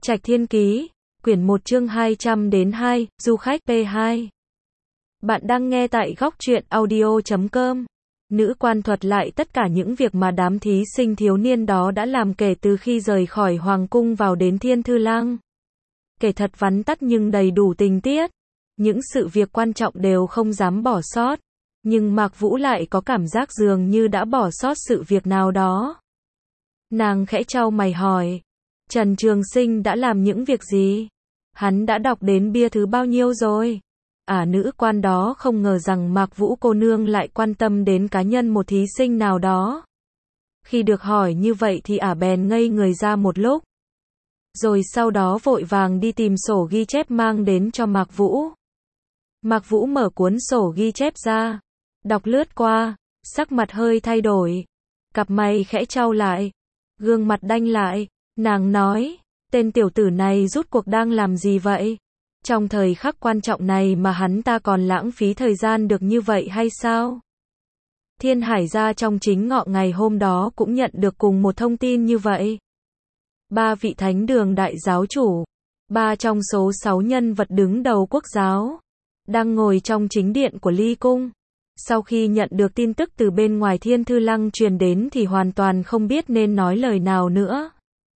Trạch Thiên Ký, quyển 1 chương 200 đến 2, du khách P2. Bạn đang nghe tại góc truyện audio.com. Nữ quan thuật lại tất cả những việc mà đám thí sinh thiếu niên đó đã làm kể từ khi rời khỏi Hoàng cung vào đến Thiên Thư Lăng. Kể thật vắn tắt nhưng đầy đủ tình tiết. Những sự việc quan trọng đều không dám bỏ sót. Nhưng Mạc Vũ lại có cảm giác dường như đã bỏ sót sự việc nào đó. Nàng khẽ chau mày hỏi. Trần Trường Sinh đã làm những việc gì? Hắn đã đọc đến bia thứ bao nhiêu rồi? Nữ quan đó không ngờ rằng Mạc Vũ cô nương lại quan tâm đến cá nhân một thí sinh nào đó. Khi được hỏi như vậy thì bèn ngây người ra một lúc. Rồi sau đó vội vàng đi tìm sổ ghi chép mang đến cho Mạc Vũ. Mạc Vũ mở cuốn sổ ghi chép ra, đọc lướt qua, sắc mặt hơi thay đổi, cặp mày khẽ chau lại, gương mặt đanh lại, nàng nói, tên tiểu tử này rút cuộc đang làm gì vậy? Trong thời khắc quan trọng này mà hắn ta còn lãng phí thời gian được như vậy hay sao? Thiên Hải gia trong chính ngọ ngày hôm đó cũng nhận được cùng một thông tin như vậy. 3 vị thánh đường đại giáo chủ, 3 trong số 6 nhân vật đứng đầu quốc giáo, đang ngồi trong chính điện của Ly Cung. Sau khi nhận được tin tức từ bên ngoài Thiên Thư Lăng truyền đến thì hoàn toàn không biết nên nói lời nào nữa.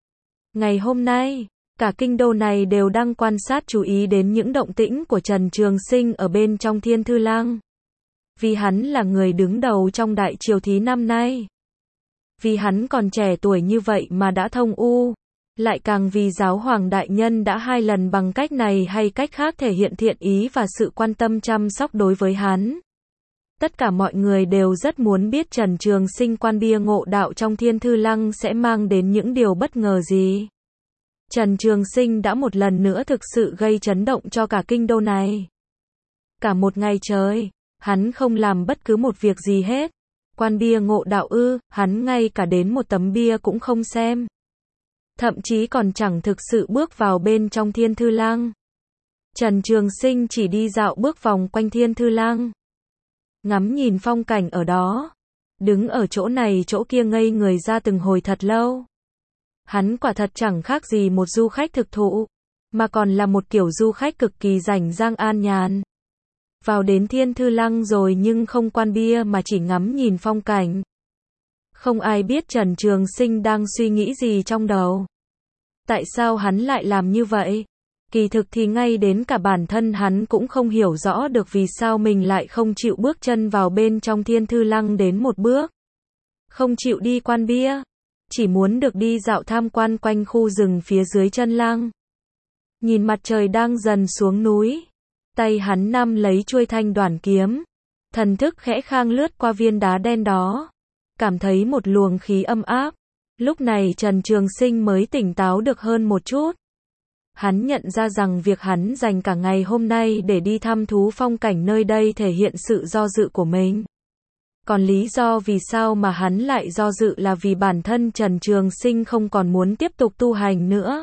Ngày hôm nay, cả kinh đô này đều đang quan sát chú ý đến những động tĩnh của Trần Trường Sinh ở bên trong Thiên Thư Lăng. Vì hắn là người đứng đầu trong đại triều thí năm nay. Vì hắn còn trẻ tuổi như vậy mà đã thông u. Lại càng vì giáo hoàng đại nhân đã 2 lần bằng cách này hay cách khác thể hiện thiện ý và sự quan tâm chăm sóc đối với hắn. Tất cả mọi người đều rất muốn biết Trần Trường Sinh quan bia ngộ đạo trong Thiên Thư Lăng sẽ mang đến những điều bất ngờ gì. Trần Trường Sinh đã một lần nữa thực sự gây chấn động cho cả kinh đô này. Cả một ngày trời, hắn không làm bất cứ một việc gì hết. Quan bia ngộ đạo ư? Hắn ngay cả đến một tấm bia cũng không xem. Thậm chí còn chẳng thực sự bước vào bên trong Thiên Thư Lăng. Trần Trường Sinh chỉ đi dạo bước vòng quanh Thiên Thư Lăng, ngắm nhìn phong cảnh ở đó, đứng ở chỗ này chỗ kia ngây người ra từng hồi thật lâu. Hắn quả thật chẳng khác gì một du khách thực thụ, mà còn là một kiểu du khách cực kỳ rảnh rang an nhàn. Vào đến Thiên Thư Lăng rồi nhưng không quan bia mà chỉ ngắm nhìn phong cảnh. Không ai biết Trần Trường Sinh đang suy nghĩ gì trong đầu. Tại sao hắn lại làm như vậy? Kỳ thực thì ngay đến cả bản thân hắn cũng không hiểu rõ được vì sao mình lại không chịu bước chân vào bên trong Thiên Thư Lăng đến một bước. Không chịu đi quan bia. Chỉ muốn được đi dạo tham quan quanh khu rừng phía dưới chân lăng. Nhìn mặt trời đang dần xuống núi. Tay hắn nắm lấy chuôi thanh đoản kiếm. Thần thức khẽ khang lướt qua viên đá đen đó. Cảm thấy một luồng khí âm áp. Lúc này Trần Trường Sinh mới tỉnh táo được hơn một chút. Hắn nhận ra rằng việc hắn dành cả ngày hôm nay để đi thăm thú phong cảnh nơi đây thể hiện sự do dự của mình. Còn lý do vì sao mà hắn lại do dự là vì bản thân Trần Trường Sinh không còn muốn tiếp tục tu hành nữa.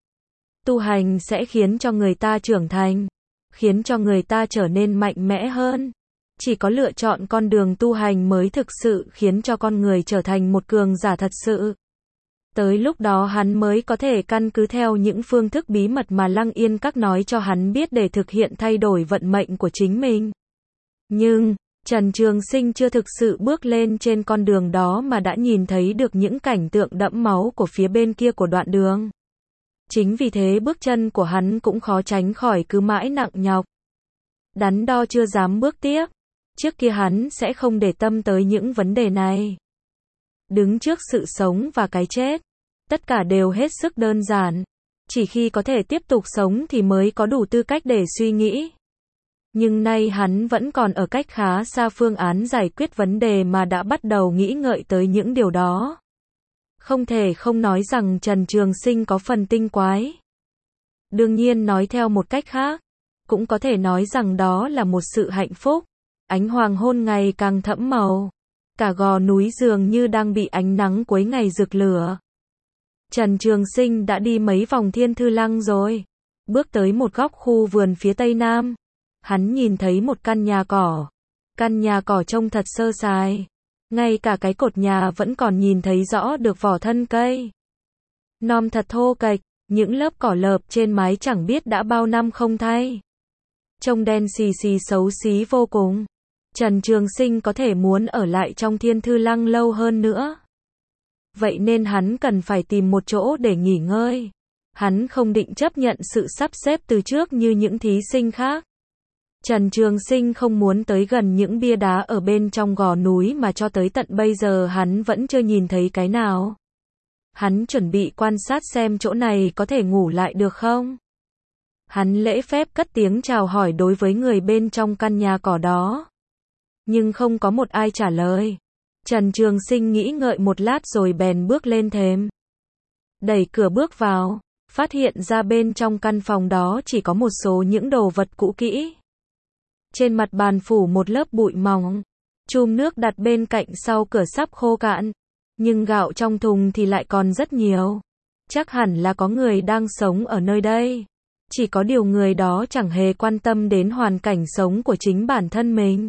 Tu hành sẽ khiến cho người ta trưởng thành, khiến cho người ta trở nên mạnh mẽ hơn. Chỉ có lựa chọn con đường tu hành mới thực sự khiến cho con người trở thành một cường giả thật sự. Tới lúc đó hắn mới có thể căn cứ theo những phương thức bí mật mà Lăng Yên Các nói cho hắn biết để thực hiện thay đổi vận mệnh của chính mình. Nhưng Trần Trường Sinh chưa thực sự bước lên trên con đường đó mà đã nhìn thấy được những cảnh tượng đẫm máu của phía bên kia của đoạn đường. Chính vì thế bước chân của hắn cũng khó tránh khỏi cứ mãi nặng nhọc. Đắn đo chưa dám bước tiếp. Trước kia hắn sẽ không để tâm tới những vấn đề này. Đứng trước sự sống và cái chết, tất cả đều hết sức đơn giản. Chỉ khi có thể tiếp tục sống thì mới có đủ tư cách để suy nghĩ. Nhưng nay hắn vẫn còn ở cách khá xa phương án giải quyết vấn đề mà đã bắt đầu nghĩ ngợi tới những điều đó. Không thể không nói rằng Trần Trường Sinh có phần tinh quái. Đương nhiên nói theo một cách khác, cũng có thể nói rằng đó là một sự hạnh phúc. Ánh hoàng hôn ngày càng thẫm màu. Cả gò núi dường như đang bị ánh nắng cuối ngày rực lửa. Trần Trường Sinh đã đi mấy vòng Thiên Thư Lăng rồi. Bước tới một góc khu vườn phía tây nam. Hắn nhìn thấy một căn nhà cỏ. Căn nhà cỏ trông thật sơ sài. Ngay cả cái cột nhà vẫn còn nhìn thấy rõ được vỏ thân cây. Nom thật thô kệch, Những lớp cỏ lợp trên mái chẳng biết đã bao năm không thay. Trông đen xì xì xấu xí vô cùng. Trần Trường Sinh có thể muốn ở lại trong Thiên Thư Lăng lâu hơn nữa. Vậy nên hắn cần phải tìm một chỗ để nghỉ ngơi. Hắn không định chấp nhận sự sắp xếp từ trước như những thí sinh khác. Trần Trường Sinh không muốn tới gần những bia đá ở bên trong gò núi mà cho tới tận bây giờ hắn vẫn chưa nhìn thấy cái nào. Hắn chuẩn bị quan sát xem chỗ này có thể ngủ lại được không. Hắn lễ phép cất tiếng chào hỏi đối với người bên trong căn nhà cỏ đó. Nhưng không có một ai trả lời. Trần Trường Sinh nghĩ ngợi một lát rồi bèn bước lên thềm. Đẩy cửa bước vào, phát hiện ra bên trong căn phòng đó chỉ có một số những đồ vật cũ kỹ. Trên mặt bàn phủ một lớp bụi mỏng. Chum nước đặt bên cạnh sau cửa sắp khô cạn. Nhưng gạo trong thùng thì lại còn rất nhiều. Chắc hẳn là có người đang sống ở nơi đây. Chỉ có điều người đó chẳng hề quan tâm đến hoàn cảnh sống của chính bản thân mình.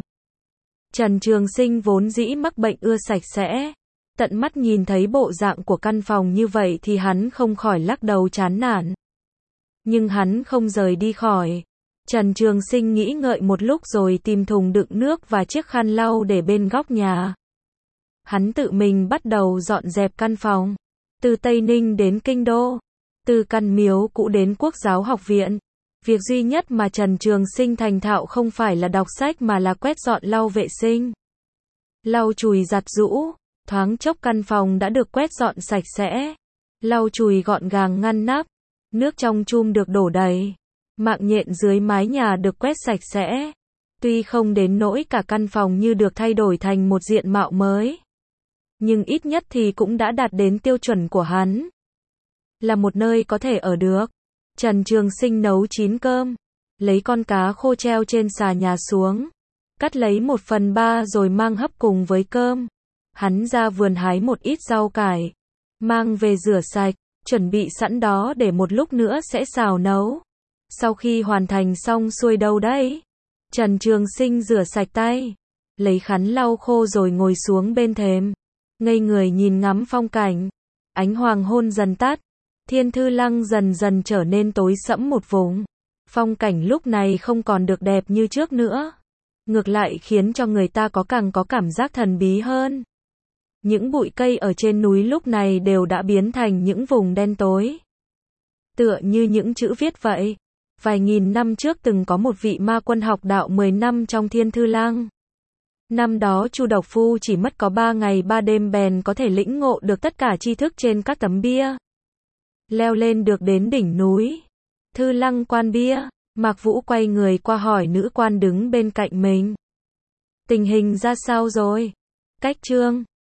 Trần Trường Sinh vốn dĩ mắc bệnh ưa sạch sẽ. Tận mắt nhìn thấy bộ dạng của căn phòng như vậy thì hắn không khỏi lắc đầu chán nản. Nhưng hắn không rời đi khỏi. Trần Trường Sinh nghĩ ngợi một lúc rồi tìm thùng đựng nước và chiếc khăn lau để bên góc nhà. Hắn tự mình bắt đầu dọn dẹp căn phòng. Từ Tây Ninh đến Kinh Đô. Từ căn miếu cũ đến Quốc giáo học viện. Việc duy nhất mà Trần Trường Sinh thành thạo không phải là đọc sách mà là quét dọn lau vệ sinh. Lau chùi giặt giũ. Thoáng chốc căn phòng đã được quét dọn sạch sẽ. Lau chùi gọn gàng ngăn nắp. Nước trong chum được đổ đầy. Mạng nhện dưới mái nhà được quét sạch sẽ. Tuy không đến nỗi cả căn phòng như được thay đổi thành một diện mạo mới. Nhưng ít nhất thì cũng đã đạt đến tiêu chuẩn của hắn. Là một nơi có thể ở được. Trần Trường Sinh nấu chín cơm. Lấy con cá khô treo trên xà nhà xuống. Cắt lấy 1/3 rồi mang hấp cùng với cơm. Hắn ra vườn hái một ít rau cải. Mang về rửa sạch. Chuẩn bị sẵn đó để một lúc nữa sẽ xào nấu. Sau khi hoàn thành xong xuôi đâu đấy. Trần Trường Sinh rửa sạch tay. Lấy khăn lau khô rồi ngồi xuống bên thềm. Ngây người nhìn ngắm phong cảnh. Ánh hoàng hôn dần tắt. Thiên Thư Lăng dần dần trở nên tối sẫm một vùng. Phong cảnh lúc này không còn được đẹp như trước nữa. Ngược lại khiến cho người ta càng có cảm giác thần bí hơn. Những bụi cây ở trên núi lúc này đều đã biến thành những vùng đen tối. Tựa như những chữ viết vậy. Vài nghìn năm trước từng có một vị ma quân học đạo 10 năm trong Thiên Thư Lăng. Năm đó Chu Độc Phu chỉ mất có 3 ngày 3 đêm bèn có thể lĩnh ngộ được tất cả tri thức trên các tấm bia. Leo lên được đến đỉnh núi Thư Lăng quan bia. Mạc Vũ quay người qua hỏi nữ quan đứng bên cạnh mình. Tình hình ra sao rồi? Cách chương